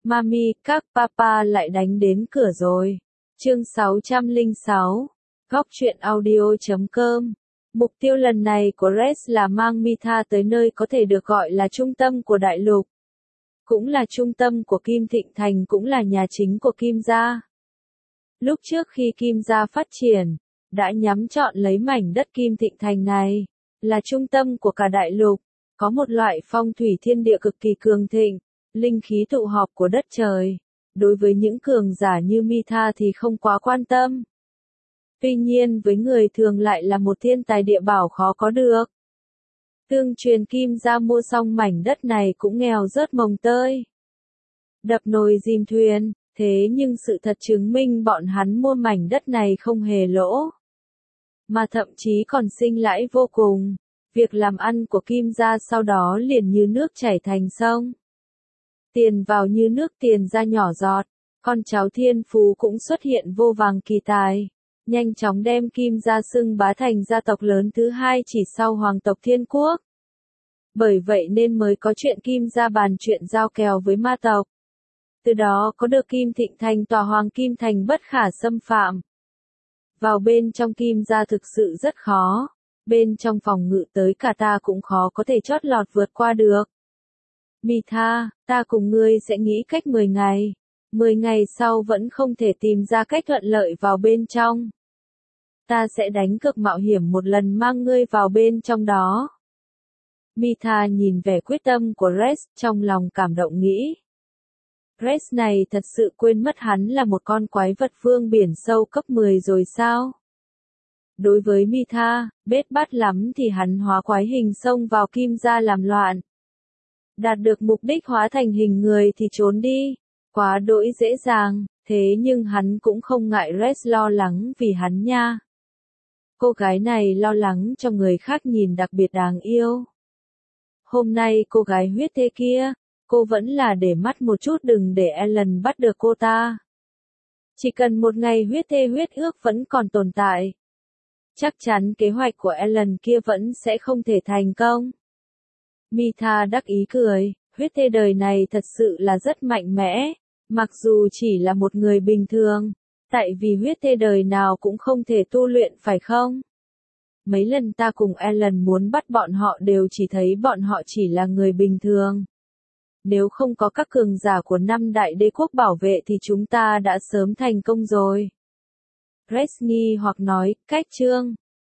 Mami, các papa lại đánh đến cửa rồi. Chương 606. Góc truyện audio.com. Mục tiêu lần này của Rex là mang Mitha tới nơi có thể được gọi là trung tâm của đại lục. Cũng là trung tâm của Kim Thịnh Thành, cũng là nhà chính của Kim gia. Lúc trước khi Kim gia phát triển, đã nhắm chọn lấy mảnh đất Kim Thịnh Thành này, là trung tâm của cả đại lục, có một loại phong thủy thiên địa cực kỳ cường thịnh, linh khí tụ họp của đất trời. Đối với những cường giả như Mitha thì không quá quan tâm. Tuy nhiên với người thường lại là một thiên tài địa bảo khó có được. Tương truyền Kim gia mua xong mảnh đất này cũng nghèo rớt mồng tơi. Đập nồi dìm thuyền, thế nhưng sự thật chứng minh bọn hắn mua mảnh đất này không hề lỗ. Mà thậm chí còn sinh lãi vô cùng. Việc làm ăn của Kim gia sau đó liền như nước chảy thành sông. Tiền vào như nước, tiền ra nhỏ giọt, con cháu thiên phú cũng xuất hiện vô vàng kỳ tài. Nhanh chóng đem Kim gia xưng bá thành gia tộc lớn thứ hai chỉ sau hoàng tộc Thiên Quốc. Bởi vậy nên mới có chuyện Kim gia bàn chuyện giao kèo với ma tộc. Từ đó có được Kim Thịnh Thành, tòa hoàng kim thành bất khả xâm phạm. Vào bên trong Kim gia thực sự rất khó. Bên trong phòng ngự tới cả ta cũng khó có thể chót lọt vượt qua được. Mitha, ta cùng ngươi sẽ nghĩ cách 10 ngày. 10 ngày sau vẫn không thể tìm ra cách thuận lợi vào bên trong. Ta sẽ đánh cược mạo hiểm một lần mang ngươi vào bên trong đó. Mitha nhìn vẻ quyết tâm của Rex, trong lòng cảm động nghĩ. Rex này thật sự quên mất hắn là một con quái vật vương biển sâu cấp 10 rồi sao? Đối với Mitha, bết bát lắm thì hắn hóa quái hình xông vào Kim gia làm loạn. Đạt được mục đích hóa thành hình người thì trốn đi. Quá đỗi dễ dàng, thế nhưng hắn cũng không ngại Rex lo lắng vì hắn nha. Cô gái này lo lắng cho người khác nhìn đặc biệt đáng yêu. Hôm nay cô gái huyết thê kia, cô vẫn là để mắt một chút đừng để Ellen bắt được cô ta. Chỉ cần một ngày huyết thê huyết ước vẫn còn tồn tại. Chắc chắn kế hoạch của Ellen kia vẫn sẽ không thể thành công. Mitha đắc ý cười, huyết thê đời này thật sự là rất mạnh mẽ, mặc dù chỉ là một người bình thường, tại vì huyết thê đời nào cũng không thể tu luyện phải không? Mấy lần ta cùng Ellen muốn bắt bọn họ đều chỉ thấy bọn họ chỉ là người bình thường. Nếu không có các cường giả của 5 đại đế quốc bảo vệ thì chúng ta đã sớm thành công rồi. Rex nghi hoặc nói, cách chương.